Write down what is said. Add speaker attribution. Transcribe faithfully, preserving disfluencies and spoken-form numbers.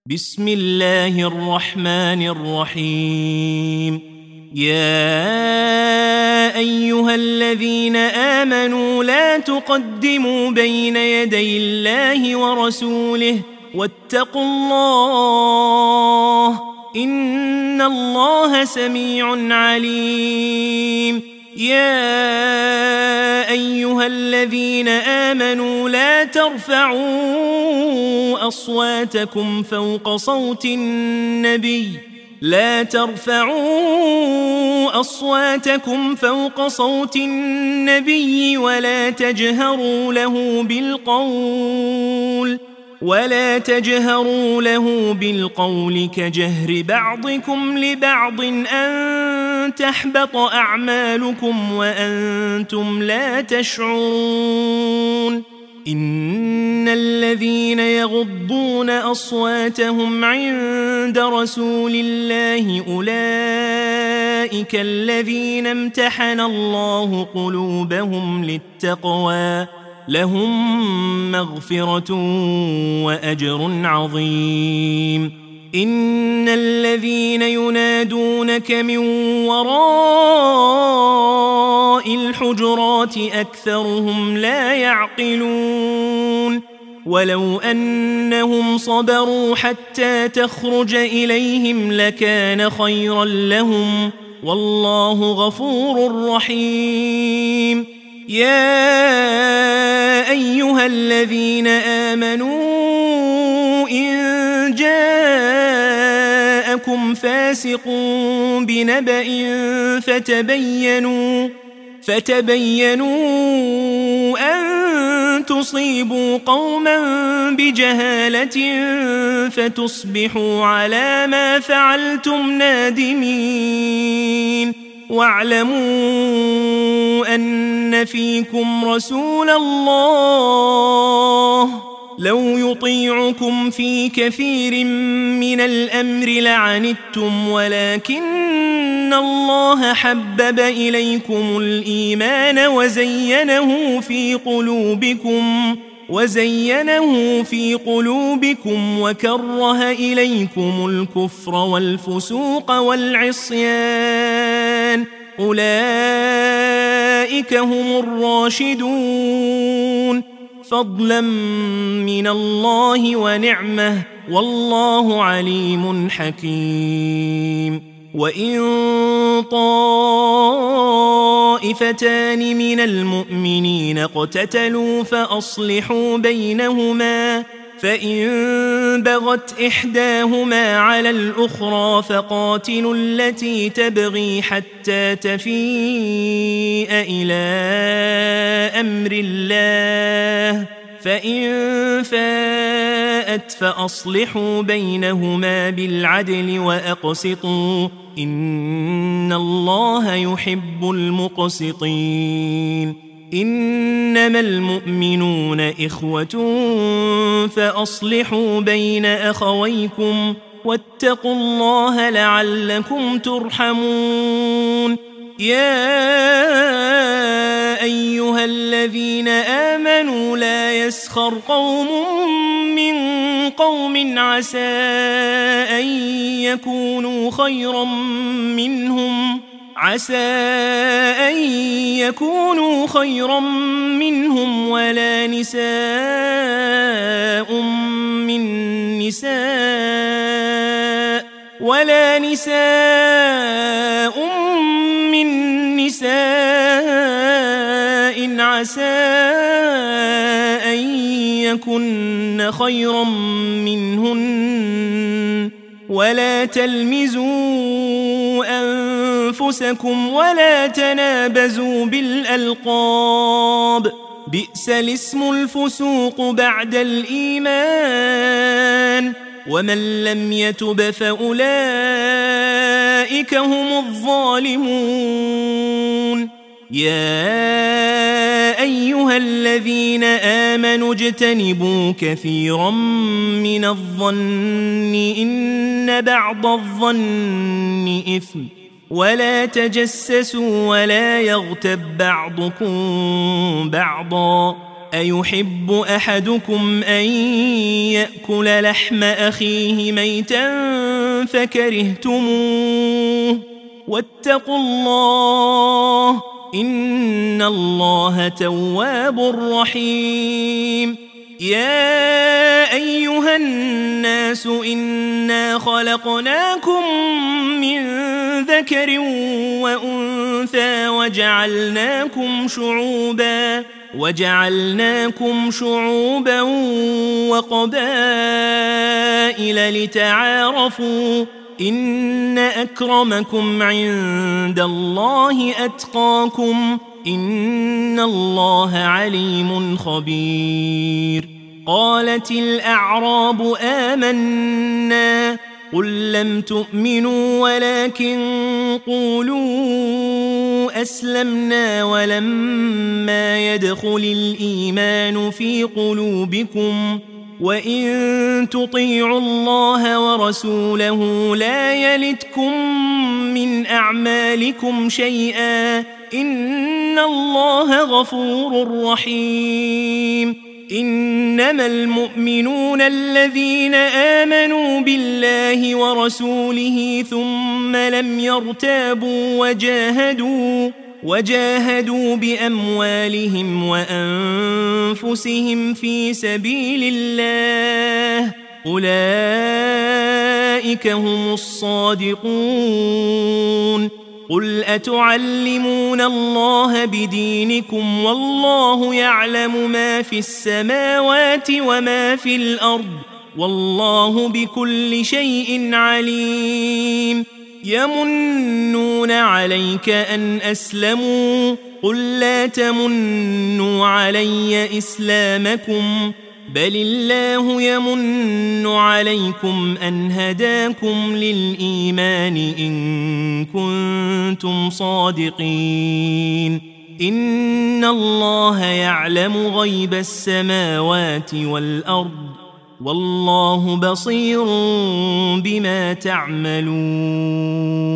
Speaker 1: بسم الله الرحمن الرحيم. يا أيها الذين آمنوا لا تقدموا بين يدي الله ورسوله واتقوا الله إن الله سميع عليم. يا أيها الذين آمنوا لا ترفعوا أصواتكم فوق صوت النبي لا ترفعوا أصواتكم فوق صوت النبي ولا تجهروا له بالقول ولا تجهروا له بالقول كجهر بعضكم لبعض أن تحبط أعمالكم وأنتم لا تشعرون. إن الذين يغضون أصواتهم عند رسول الله أولئك الذين امتحن الله قلوبهم للتقوى لهم مغفرة وأجر عظيم. إن الذين ينادونك من وراء الحجرات أكثرهم لا يعقلون. ولو أنهم صبروا حتى تخرج إليهم لكان خيرا لهم والله غفور رحيم. يا أيها الذين آمنوا إن جاءكم فاسق بنبأ فتبينوا فتبينوا أن تصيبوا قوما بجهالة فتصبحوا على ما فعلتم نادمين. واعلموا أن فيكم رسول الله لو يطيعكم في كثير من الأمر لعنتم ولكن الله حبب إليكم الإيمان وزينه في قلوبكم وزينه في قلوبكم وكره إليكم الكفر والفسوق والعصيان أولئك هم الراشدون فضلا من الله ونعمه والله عليم حكيم. وإن طائفتان من المؤمنين اقتتلوا فأصلحوا بينهما فإن بغت إحداهما على الأخرى فقاتلوا التي تبغي حتى تفيء إلى أمر الله فإن فاءت فأصلحوا بينهما بالعدل وأقسطوا إن الله يحب المقسطين. إنما المؤمنون إخوة فأصلحوا بين أخويكم واتقوا الله لعلكم ترحمون. يا أيها الذين آمنوا لا يسخر قوم من قوم عسى أن يكونوا خيرا منهم عسى أن يكونوا خيرا منهم ولا نساء من نساء ولا نساء من نساء عسى أن يكن خيرا منهن ولا تلمزوا أنفسكم ولا تنابزوا بالألقاب بئس الاسم الفسوق بعد الإيمان ومن لم يتب فأولئك هم الظالمون. يا أيها الذين آمنوا اجتنبوا كثيرا من الظن إن بعض الظن إثم ولا تجسسوا ولا يغتب بعضكم بعضا أيحب أحدكم أن يأكل لحم أخيه ميتا فكرهتموه واتقوا الله إن الله تواب رحيم يا أيها الناس إنا خلقناكم من ذكر وأنثى وجعلناكم شعوبا وجعلناكم شعوبا وقبائل لتعارفوا إن أكرمكم عند الله أتقاكم إن الله عليم خبير قالت الأعراب آمنا قل لم تؤمنوا ولكن قولوا أسلمنا ولما يدخل الإيمان في قلوبكم وإن تطيعوا الله ورسوله لا يلتكم من أعمالكم شيئا إن الله غفور رحيم إنما المؤمنون الذين آمنوا بالله ورسوله ثم لم يرتابوا وجاهدوا وجاهدوا بأموالهم وأنفسهم في سبيل الله أولئك هم الصادقون قل أتعلمون الله بدينكم والله يعلم ما في السماوات وما في الأرض والله بكل شيء عليم يمنون عليك أن أسلموا قل لا تمنوا علي إسلامكم بل الله يمن عليكم أن هداكم للإيمان إن كنتم صادقين إن الله يعلم غيب السماوات والأرض والله بصير بما تعملون